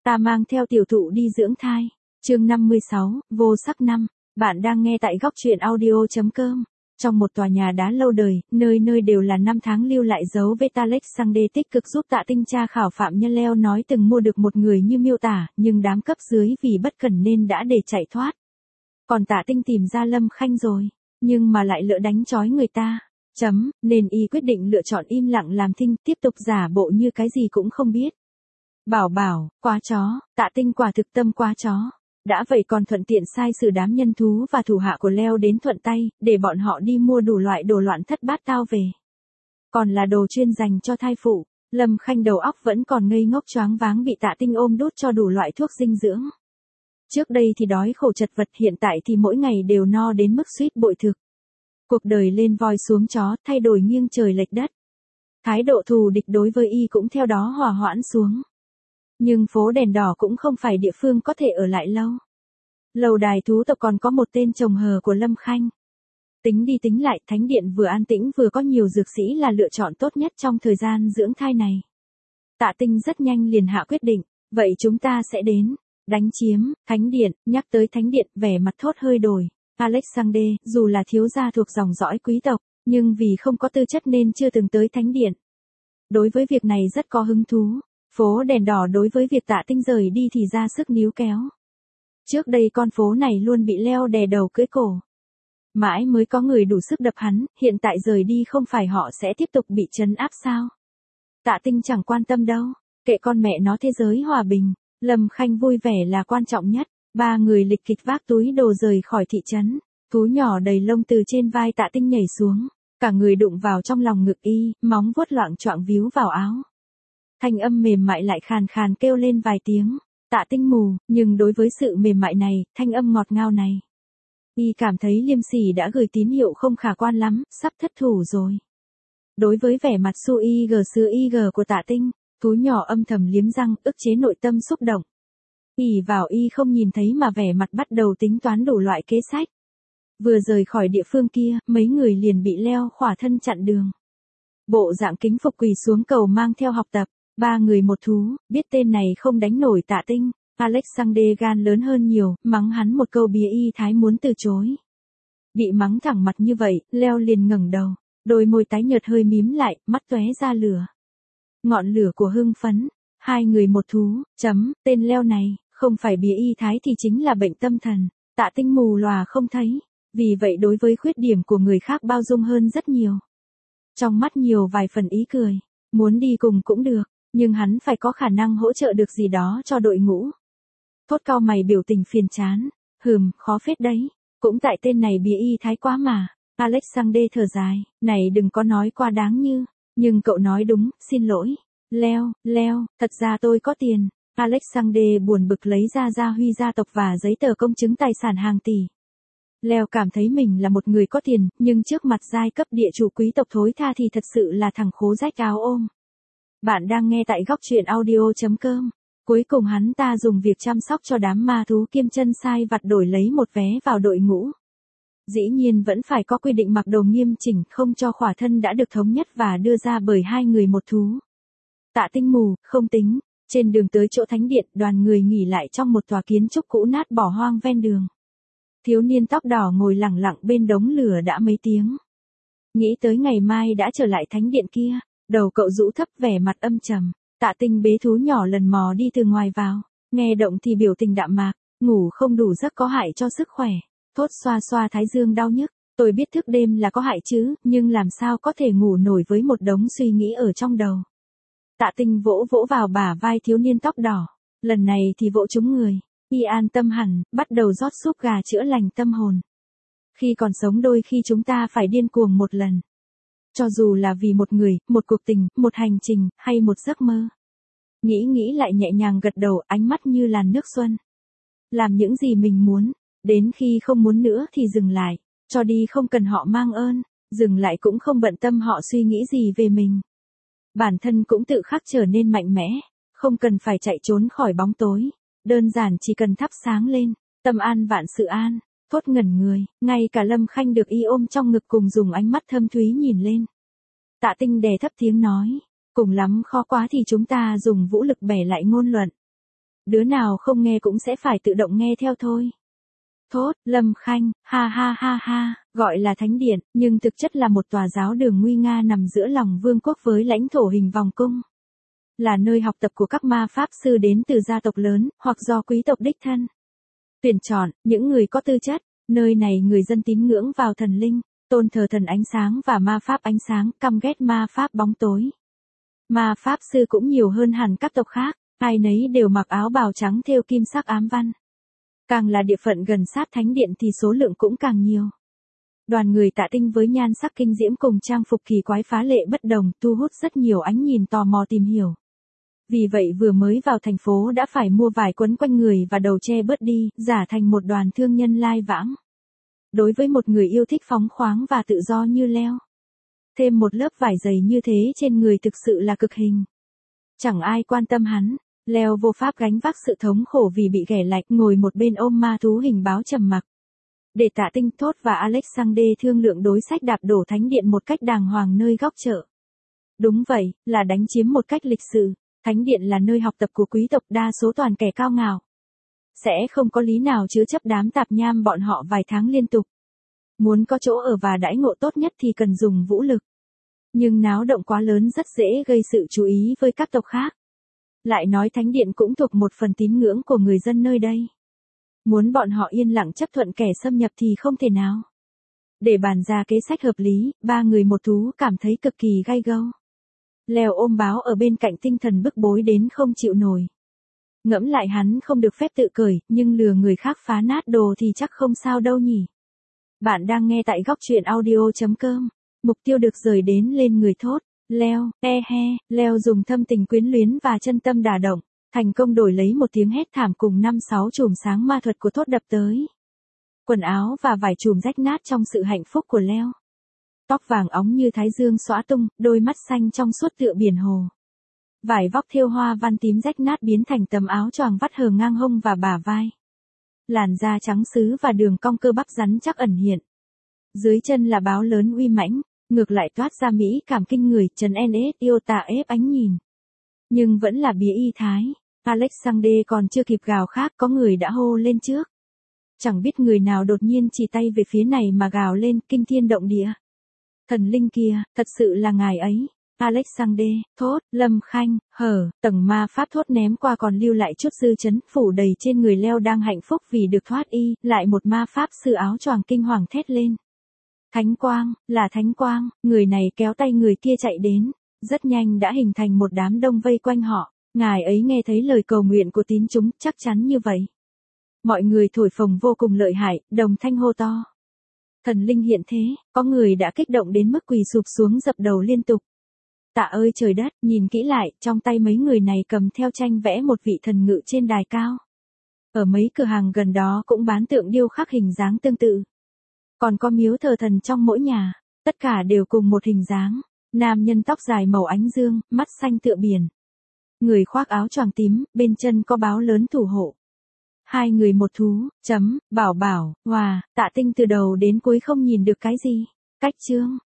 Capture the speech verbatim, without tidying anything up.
Ta mang theo tiểu thụ đi dưỡng thai. Chương năm mươi sáu, vô sắc năm. Bạn đang nghe tại góc truyện audio chấm com. Trong một tòa nhà đá lâu đời, nơi nơi đều là năm tháng lưu lại dấu vết. Alexander tích cực giúp Tạ Tinh tra khảo phạm nhân. Leo nói từng mua được một người như miêu tả, nhưng đám cấp dưới vì bất cẩn nên đã để chạy thoát. Còn Tạ Tinh tìm ra Lâm Khanh rồi, nhưng mà lại lỡ đánh trói người ta. Chấm, nên y quyết định lựa chọn im lặng làm thinh, tiếp tục giả bộ như cái gì cũng không biết. Bảo bảo, quá chó, Tạ Tinh quả thực tâm quá chó. Đã vậy còn thuận tiện sai sử đám nhân thú và thủ hạ của Leo đến thuận tay, để bọn họ đi mua đủ loại đồ loạn thất bát tao về. Còn là đồ chuyên dành cho thai phụ. Lâm Khanh đầu óc vẫn còn ngây ngốc choáng váng bị Tạ Tinh ôm đút cho đủ loại thuốc dinh dưỡng. Trước đây thì đói khổ chật vật, hiện tại thì mỗi ngày đều no đến mức suýt bội thực. Cuộc đời lên voi xuống chó, thay đổi nghiêng trời lệch đất. Thái độ thù địch đối với y cũng theo đó hòa hoãn xuống. Nhưng phố đèn đỏ cũng không phải địa phương có thể ở lại lâu. Lầu đài thú tộc còn có một tên chồng hờ của Lâm Khanh. Tính đi tính lại, thánh điện vừa an tĩnh vừa có nhiều dược sĩ là lựa chọn tốt nhất trong thời gian dưỡng thai này. Tạ Tinh rất nhanh liền hạ quyết định, vậy chúng ta sẽ đến đánh chiếm thánh điện. Nhắc tới thánh điện, vẻ mặt thốt hơi đổi. Alexander, dù là thiếu gia thuộc dòng dõi quý tộc, nhưng vì không có tư chất nên chưa từng tới thánh điện. Đối với việc này rất có hứng thú. Phố đèn đỏ đối với việc Tạ Tinh rời đi thì ra sức níu kéo. Trước đây con phố này luôn bị Leo đè đầu cưỡi cổ. Mãi mới có người đủ sức đập hắn, hiện tại rời đi không phải họ sẽ tiếp tục bị trấn áp sao? Tạ Tinh chẳng quan tâm đâu, kệ con mẹ nó thế giới hòa bình, Lâm Khanh vui vẻ là quan trọng nhất. Ba người lịch kịch vác túi đồ rời khỏi thị trấn, thú nhỏ đầy lông từ trên vai Tạ Tinh nhảy xuống, cả người đụng vào trong lòng ngực y, móng vuốt loạng choạng víu vào áo. Thanh âm mềm mại lại khàn khàn kêu lên vài tiếng. Tạ Tinh mù, nhưng đối với sự mềm mại này, thanh âm ngọt ngào này, y cảm thấy Liêm Sỉ đã gửi tín hiệu không khả quan lắm, sắp thất thủ rồi. Đối với vẻ mặt su y gờ sứ y gờ của Tạ Tinh, thú nhỏ âm thầm liếm răng, ức chế nội tâm xúc động. ỉ vào y không nhìn thấy mà vẻ mặt bắt đầu tính toán đủ loại kế sách. Vừa rời khỏi địa phương kia, mấy người liền bị Leo khỏa thân chặn đường. Bộ dạng kính phục quỳ xuống cầu mang theo học tập. Ba người một thú, biết tên này không đánh nổi Tạ Tinh. Alexander gan lớn hơn nhiều, mắng hắn một câu bía y thái muốn từ chối. Bị mắng thẳng mặt như vậy, Leo liền ngẩng đầu, đôi môi tái nhợt hơi mím lại, mắt tóe ra lửa. Ngọn lửa của hưng phấn. Hai người một thú, chấm, tên Leo này, không phải bía y thái thì chính là bệnh tâm thần. Tạ Tinh mù lòa không thấy, vì vậy đối với khuyết điểm của người khác bao dung hơn rất nhiều. Trong mắt nhiều vài phần ý cười, muốn đi cùng cũng được. Nhưng hắn phải có khả năng hỗ trợ được gì đó cho đội ngũ. Thốt cau mày biểu tình phiền chán. Hừm, khó phết đấy. Cũng tại tên này bía y thái quá mà. Alexander thở dài. Này đừng có nói quá đáng như. Nhưng cậu nói đúng, xin lỗi. Leo, Leo, thật ra tôi có tiền. Alexander buồn bực lấy ra gia huy gia tộc và giấy tờ công chứng tài sản hàng tỷ. Leo cảm thấy mình là một người có tiền, nhưng trước mặt giai cấp địa chủ quý tộc thối tha thì thật sự là thằng khố rách áo ôm. Bạn đang nghe tại góc truyện audio chấm com. Cuối cùng hắn ta dùng việc chăm sóc cho đám ma thú kiêm chân sai vặt đổi lấy một vé vào đội ngũ. Dĩ nhiên vẫn phải có quy định mặc đồ nghiêm chỉnh, không cho khỏa thân đã được thống nhất và đưa ra bởi hai người một thú. Tạ Tinh mù, không tính. Trên đường tới chỗ thánh điện, đoàn người nghỉ lại trong một tòa kiến trúc cũ nát bỏ hoang ven đường. Thiếu niên tóc đỏ ngồi lặng lặng bên đống lửa đã mấy tiếng. Nghĩ tới ngày mai đã trở lại thánh điện kia. Đầu cậu rũ thấp vẻ mặt âm trầm. Tạ Tinh bế thú nhỏ lần mò đi từ ngoài vào. Nghe động thì biểu tình đạm mạc. Ngủ không đủ giấc có hại cho sức khỏe. Thốt xoa xoa thái dương đau nhức. Tôi biết thức đêm là có hại chứ, nhưng làm sao có thể ngủ nổi với một đống suy nghĩ ở trong đầu. Tạ Tinh vỗ vỗ vào bả vai thiếu niên tóc đỏ. Lần này thì vỗ trúng người. Y an tâm hẳn, bắt đầu rót súp gà chữa lành tâm hồn. Khi còn sống đôi khi chúng ta phải điên cuồng một lần. Cho dù là vì một người, một cuộc tình, một hành trình, hay một giấc mơ. Nghĩ nghĩ lại nhẹ nhàng gật đầu, ánh mắt như làn nước xuân. Làm những gì mình muốn, đến khi không muốn nữa thì dừng lại, cho đi không cần họ mang ơn, dừng lại cũng không bận tâm họ suy nghĩ gì về mình. Bản thân cũng tự khắc trở nên mạnh mẽ, không cần phải chạy trốn khỏi bóng tối, đơn giản chỉ cần thắp sáng lên, tâm an vạn sự an. Thốt ngẩn người, ngay cả Lâm Khanh được y ôm trong ngực cùng dùng ánh mắt thâm thúy nhìn lên. Tạ Tinh đè thấp tiếng nói, cùng lắm khó quá thì chúng ta dùng vũ lực bẻ lại ngôn luận. Đứa nào không nghe cũng sẽ phải tự động nghe theo thôi. Thốt, Lâm Khanh, ha ha ha ha, gọi là thánh điện, nhưng thực chất là một tòa giáo đường nguy nga nằm giữa lòng vương quốc với lãnh thổ hình vòng cung. Là nơi học tập của các ma pháp sư đến từ gia tộc lớn, hoặc do quý tộc đích thân tuyển chọn, những người có tư chất. Nơi này người dân tín ngưỡng vào thần linh, tôn thờ thần ánh sáng và ma pháp ánh sáng, căm ghét ma pháp bóng tối. Ma pháp sư cũng nhiều hơn hẳn các tộc khác, ai nấy đều mặc áo bào trắng thêu kim sắc ám văn. Càng là địa phận gần sát thánh điện thì số lượng cũng càng nhiều. Đoàn người Tạ Tinh với nhan sắc kinh diễm cùng trang phục kỳ quái phá lệ bất đồng, thu hút rất nhiều ánh nhìn tò mò tìm hiểu. Vì vậy vừa mới vào thành phố đã phải mua vải quấn quanh người và đầu che bớt đi, giả thành một đoàn thương nhân lai vãng. Đối với một người yêu thích phóng khoáng và tự do như Leo, thêm một lớp vải dày như thế trên người thực sự là cực hình. Chẳng ai quan tâm hắn, Leo vô pháp gánh vác sự thống khổ vì bị ghẻ lạnh, ngồi một bên ôm ma thú hình báo trầm mặc. Để Tạ Tinh, Thốt và Alexander thương lượng đối sách đạp đổ thánh điện một cách đàng hoàng nơi góc chợ. Đúng vậy, là đánh chiếm một cách lịch sự. Thánh điện là nơi học tập của quý tộc, đa số toàn kẻ cao ngạo. Sẽ không có lý nào chứa chấp đám tạp nham bọn họ vài tháng liên tục. Muốn có chỗ ở và đãi ngộ tốt nhất thì cần dùng vũ lực. Nhưng náo động quá lớn rất dễ gây sự chú ý với các tộc khác. Lại nói thánh điện cũng thuộc một phần tín ngưỡng của người dân nơi đây. Muốn bọn họ yên lặng chấp thuận kẻ xâm nhập thì không thể nào. Để bàn ra kế sách hợp lý, ba người một thú cảm thấy cực kỳ gay gâu. Leo ôm báo ở bên cạnh tinh thần bức bối đến không chịu nổi. Ngẫm lại hắn không được phép tự cởi, nhưng lừa người khác phá nát đồ thì chắc không sao đâu nhỉ. Bạn đang nghe tại góc truyện audio chấm com. Mục tiêu được rời đến lên người Thốt. Leo, e he, Leo dùng thâm tình quyến luyến và chân tâm đả động, thành công đổi lấy một tiếng hét thảm cùng năm sáu chùm sáng ma thuật của Thốt đập tới. Quần áo và vải chùm rách nát trong sự hạnh phúc của Leo. Tóc vàng óng như thái dương xõa tung, đôi mắt xanh trong suốt tựa biển hồ. Vải vóc thêu hoa văn tím rách nát biến thành tấm áo choàng vắt hở ngang hông và bả vai. Làn da trắng sứ và đường cong cơ bắp rắn chắc ẩn hiện. Dưới chân là báo lớn uy mãnh, ngược lại toát ra mỹ cảm kinh người, trần en ét yêu tà ép ánh nhìn. Nhưng vẫn là bía y thái, Alexander còn chưa kịp gào khác có người đã hô lên trước. Chẳng biết người nào đột nhiên chỉ tay về phía này mà gào lên kinh thiên động địa. Thần linh kia, thật sự là ngài ấy. Alexander, Thốt, Lâm Khanh, hở, tầng ma pháp Thốt ném qua còn lưu lại chút dư chấn, phủ đầy trên người Leo đang hạnh phúc vì được thoát y, lại một ma pháp sư áo choàng kinh hoàng thét lên. Thánh quang, là thánh quang, người này kéo tay người kia chạy đến, rất nhanh đã hình thành một đám đông vây quanh họ, ngài ấy nghe thấy lời cầu nguyện của tín chúng, chắc chắn như vậy. Mọi người thổi phồng vô cùng lợi hại, đồng thanh hô to. Thần linh hiện thế, có người đã kích động đến mức quỳ sụp xuống dập đầu liên tục. Tạ ơi trời đất, nhìn kỹ lại, trong tay mấy người này cầm theo tranh vẽ một vị thần ngự trên đài cao. Ở mấy cửa hàng gần đó cũng bán tượng điêu khắc hình dáng tương tự. Còn có miếu thờ thần trong mỗi nhà, tất cả đều cùng một hình dáng. Nam nhân tóc dài màu ánh dương, mắt xanh tựa biển. Người khoác áo choàng tím, bên chân có báo lớn thủ hộ. Hai người một thú, chấm, bảo bảo, hòa, Tạ Tinh từ đầu đến cuối không nhìn được cái gì. Cách chương.